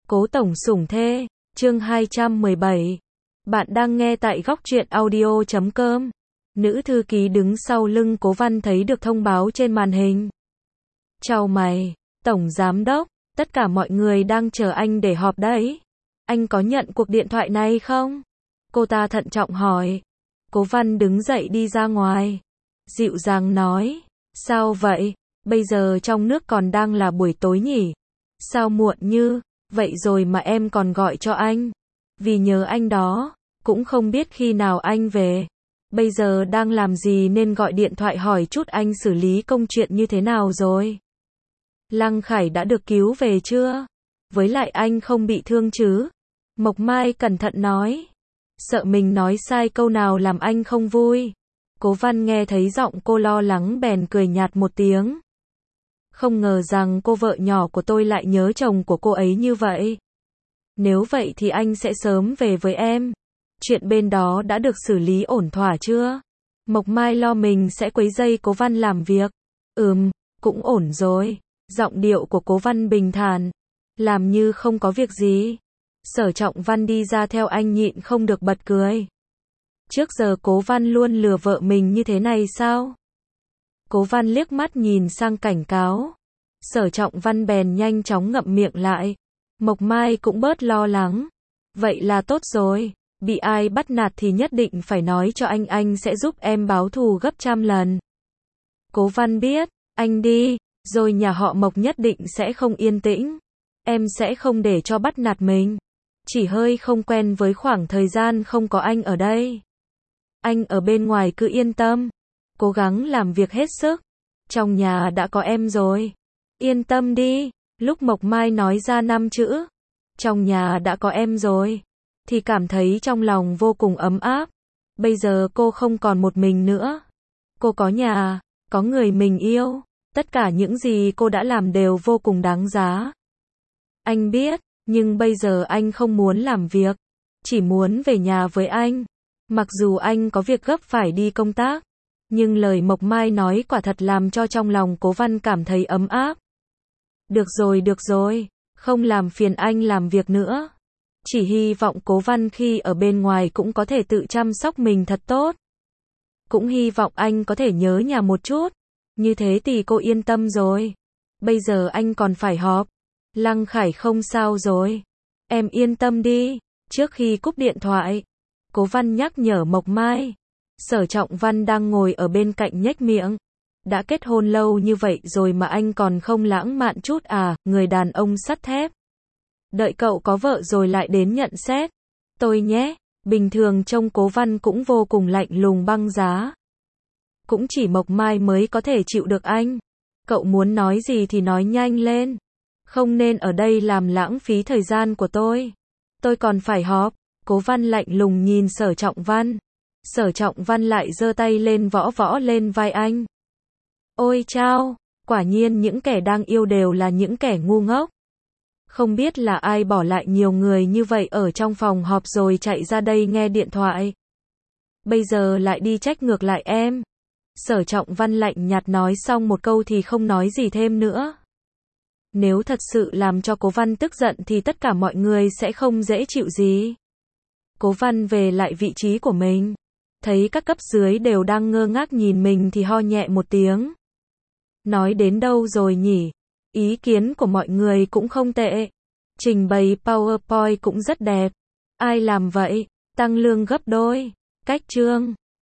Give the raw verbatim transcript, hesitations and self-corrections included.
Cố tổng sủng thê, chương hai trăm mười bảy. Bạn đang nghe tại góc truyện audio chấm com. Nữ thư ký đứng sau lưng Cố Văn thấy được thông báo trên màn hình. Chào mày, tổng giám đốc, tất cả mọi người đang chờ anh để họp đấy. Anh có nhận cuộc điện thoại này không? Cô ta thận trọng hỏi. Cố Văn đứng dậy đi ra ngoài. Dịu dàng nói, sao vậy? Bây giờ trong nước còn đang là buổi tối nhỉ? Sao muộn như vậy rồi mà em còn gọi cho anh? Vì nhớ anh đó, cũng không biết khi nào anh về. Bây giờ đang làm gì nên gọi điện thoại hỏi chút anh xử lý công chuyện như thế nào rồi? Lăng Khải đã được cứu về chưa? Với lại anh không bị thương chứ? Mộc Mai cẩn thận nói. Sợ mình nói sai câu nào làm anh không vui. Cố Văn nghe thấy giọng cô lo lắng bèn cười nhạt một tiếng. Không ngờ rằng cô vợ nhỏ của tôi lại nhớ chồng của cô ấy như vậy. Nếu vậy thì anh sẽ sớm về với em. Chuyện bên đó đã được xử lý ổn thỏa chưa? Mộc Mai lo mình sẽ quấy rầy Cố Văn làm việc. Ừm, cũng ổn rồi. Giọng điệu của Cố Văn bình thản. Làm như không có việc gì. Sở Trọng Văn đi ra theo anh nhịn không được bật cười. Trước giờ Cố Văn luôn lừa vợ mình như thế này sao? Cố Văn liếc mắt nhìn sang cảnh cáo. Sở Trọng Văn bèn nhanh chóng ngậm miệng lại. Mộc Mai cũng bớt lo lắng. Vậy là tốt rồi. Bị ai bắt nạt thì nhất định phải nói cho anh, anh sẽ giúp em báo thù gấp trăm lần. Cố Văn biết, anh đi, rồi nhà họ Mộc nhất định sẽ không yên tĩnh. Em sẽ không để cho bắt nạt mình. Chỉ hơi không quen với khoảng thời gian không có anh ở đây. Anh ở bên ngoài cứ yên tâm. Cố gắng làm việc hết sức. Trong nhà đã có em rồi. Yên tâm đi. Lúc Mộc Mai nói ra năm chữ trong nhà đã có em rồi thì cảm thấy trong lòng vô cùng ấm áp. Bây giờ cô không còn một mình nữa. Cô có nhà, có người mình yêu. Tất cả những gì cô đã làm đều vô cùng đáng giá. Anh biết, nhưng bây giờ anh không muốn làm việc. Chỉ muốn về nhà với anh. Mặc dù anh có việc gấp phải đi công tác. Nhưng lời Mộc Mai nói quả thật làm cho trong lòng Cố Văn cảm thấy ấm áp. Được rồi, được rồi, không làm phiền anh làm việc nữa. Chỉ hy vọng Cố Văn khi ở bên ngoài cũng có thể tự chăm sóc mình thật tốt. Cũng hy vọng anh có thể nhớ nhà một chút. Như thế thì cô yên tâm rồi. Bây giờ anh còn phải họp. Lăng Khải không sao rồi. Em yên tâm đi. Trước khi cúp điện thoại, Cố Văn nhắc nhở Mộc Mai. Sở Trọng Văn đang ngồi ở bên cạnh nhếch miệng. Đã kết hôn lâu như vậy rồi mà anh còn không lãng mạn chút à, người đàn ông sắt thép. Đợi cậu có vợ rồi lại đến nhận xét. Tôi nhé, bình thường trông Cố Văn cũng vô cùng lạnh lùng băng giá. Cũng chỉ Mộc Mai mới có thể chịu được anh. Cậu muốn nói gì thì nói nhanh lên. Không nên ở đây làm lãng phí thời gian của tôi. Tôi còn phải họp. Cố Văn lạnh lùng nhìn Sở Trọng Văn. Sở Trọng Văn lại giơ tay lên võ võ lên vai anh. Ôi chao, quả nhiên những kẻ đang yêu đều là những kẻ ngu ngốc. Không biết là ai bỏ lại nhiều người như vậy ở trong phòng họp rồi chạy ra đây nghe điện thoại. Bây giờ lại đi trách ngược lại em. Sở Trọng Văn lạnh nhạt nói xong một câu thì không nói gì thêm nữa. Nếu thật sự làm cho Cố Văn tức giận thì tất cả mọi người sẽ không dễ chịu gì. Cố Văn về lại vị trí của mình. Thấy các cấp dưới đều đang ngơ ngác nhìn mình thì ho nhẹ một tiếng. Nói đến đâu rồi nhỉ? Ý kiến của mọi người cũng không tệ. Trình bày PowerPoint cũng rất đẹp. Ai làm vậy? Tăng lương gấp đôi. Cách chương.